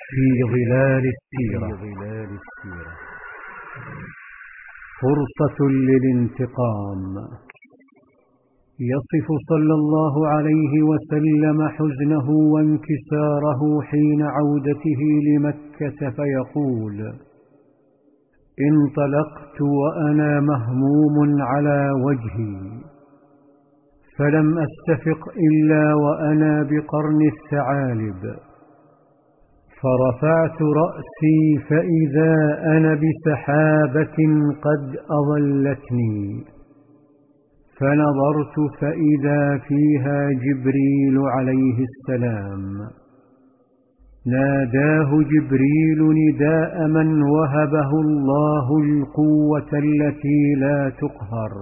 في ظلال السيرة فرصة للانتقام. يصف صلى الله عليه وسلم حزنه وانكساره حين عودته لمكة فيقول: انطلقت وأنا مهموم على وجهي، فلم أستفق إلا وأنا بقرن الثعالب، فرفعت رأسي فإذا أنا بسحابة قد أظلتني، فنظرت فإذا فيها جبريل عليه السلام. ناداه جبريل نداء من وهبه الله القوة التي لا تقهر،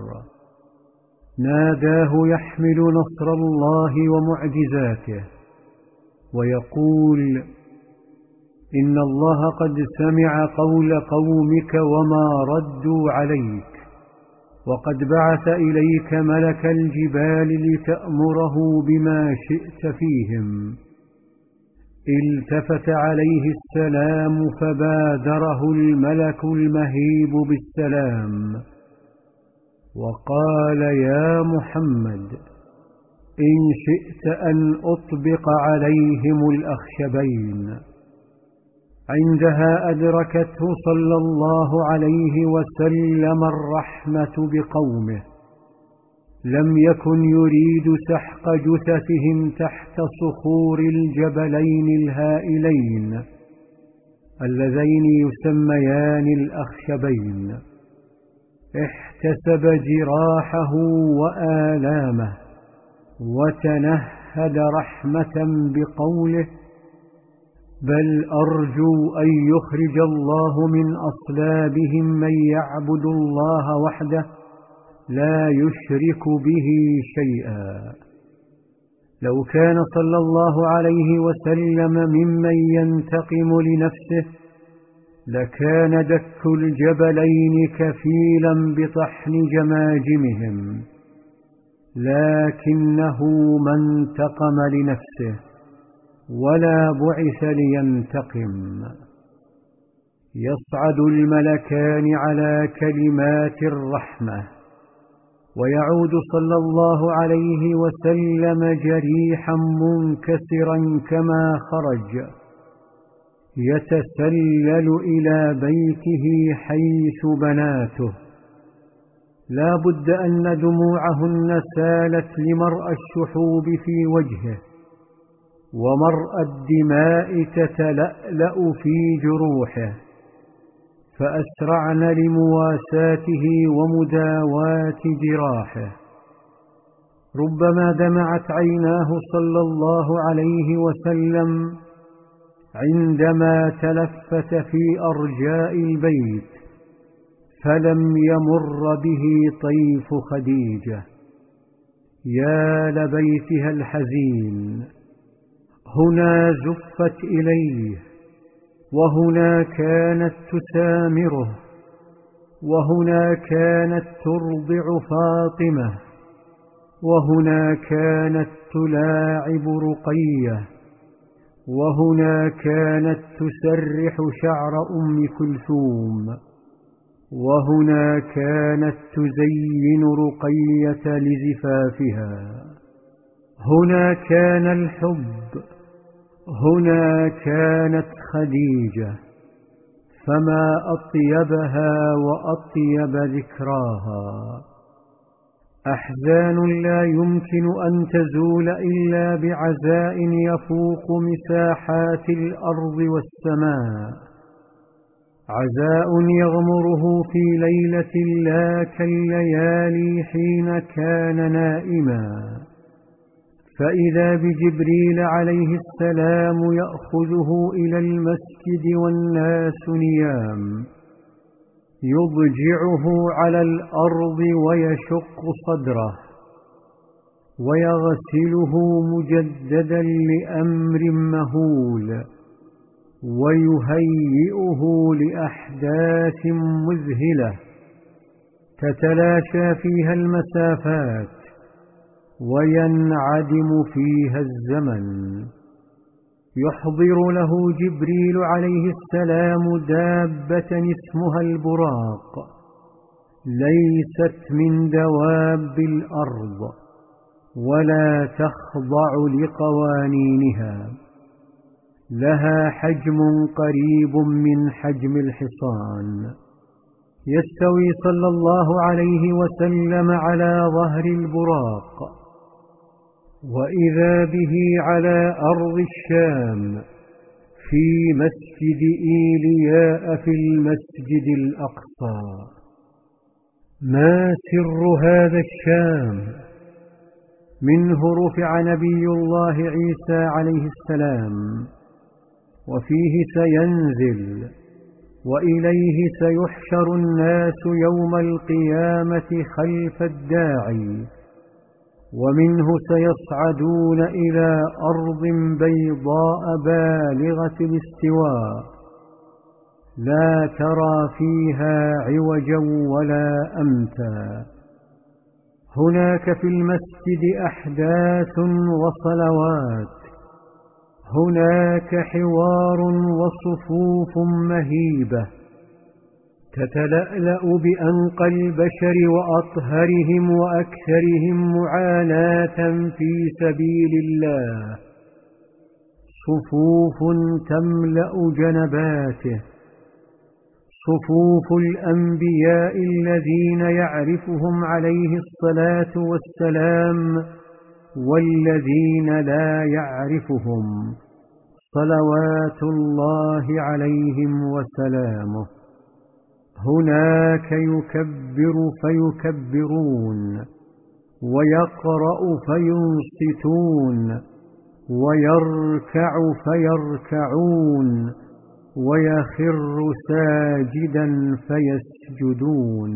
ناداه يحمل نصر الله ومعجزاته ويقول: إن الله قد سمع قول قومك وما ردوا عليك، وقد بعث إليك ملك الجبال لتأمره بما شئت فيهم. التفت عليه السلام فبادره الملك المهيب بالسلام وقال: يا محمد، إن شئت أن أطبق عليهم الأخشبين. عندها أدركته صلى الله عليه وسلم الرحمة بقومه، لم يكن يريد سحق جثثهم تحت صخور الجبلين الهائلين اللذين يسميان الأخشبين. احتسب جراحه وآلامه وتنهد رحمة بقوله: بل أرجو أن يخرج الله من أصلابهم من يعبد الله وحده لا يشرك به شيئا. لو كان صلى الله عليه وسلم ممن ينتقم لنفسه لكان دك الجبلين كفيلا بطحن جماجمهم، لكنه ما انتقم لنفسه ولا بعث لينتقم. يصعد الملكان على كلمات الرحمة، ويعود صلى الله عليه وسلم جريحا منكسرا كما خرج، يتسلل إلى بيته حيث بناته. لا بد أن دموعهن سالت لمرأى الشحوب في وجهه ومرأى الدماء تتلألأ في جروحه، فأسرعن لمواساته ومداواة جراحه. ربما دمعت عيناه صلى الله عليه وسلم عندما تلفت في أرجاء البيت فلم يمر به طيف خديجة. يا لبيتها الحزين، هنا زفت إليه، وهنا كانت تسامره، وهنا كانت ترضع فاطمة، وهنا كانت تلاعب رقية، وهنا كانت تسرح شعر أم كلثوم، وهنا كانت تزين رقية لزفافها. هنا كان الحب، هنا كانت خديجة، فما أطيبها وأطيب ذكراها. أحزان لا يمكن أن تزول إلا بعزاء يفوق مساحات الأرض والسماء، عزاء يغمره في ليلة لا كالليالي حين كان نائما، فإذا بجبريل عليه السلام يأخذه إلى المسجد والناس نيام، يضجعه على الأرض ويشق صدره ويغسله مجددا لأمر مهول، ويهيئه لأحداث مذهلة تتلاشى فيها المسافات وينعدم فيها الزمن. يحضر له جبريل عليه السلام دابة اسمها البراق، ليست من دواب الأرض ولا تخضع لقوانينها، لها حجم قريب من حجم الحصان، يستوي صلى الله عليه وسلم على ظهر البراق، وإذا به على أرض الشام في مسجد إيلياء في المسجد الأقصى. ما سر هذا الشام؟ منه رفع نبي الله عيسى عليه السلام، وفيه سينزل، وإليه سيحشر الناس يوم القيامة خلف الداعي، ومنه سيصعدون إلى أرض بيضاء بالغة الاستواء، لا ترى فيها عوجا ولا أمتا. هناك في المسجد أحداث وصلوات، هناك حوار وصفوف مهيبة تتلألأ بأنقى البشر وأطهرهم وأكثرهم معاناة في سبيل الله، صفوف تملأ جنباته، صفوف الأنبياء الذين يعرفهم عليه الصلاة والسلام والذين لا يعرفهم صلوات الله عليهم وسلامه. هناك يكبر فيكبرون، ويقرأ فينصتون، ويركع فيركعون، ويخر ساجدا فيسجدون.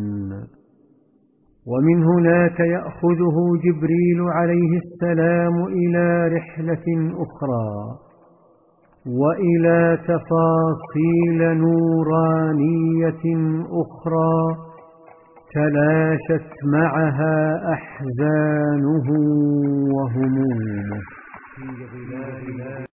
ومن هناك يأخذه جبريل عليه السلام إلى رحلة أخرى، وإلى تفاصيل نورانية أخرى تلاشت معها أحزانه وهمومه.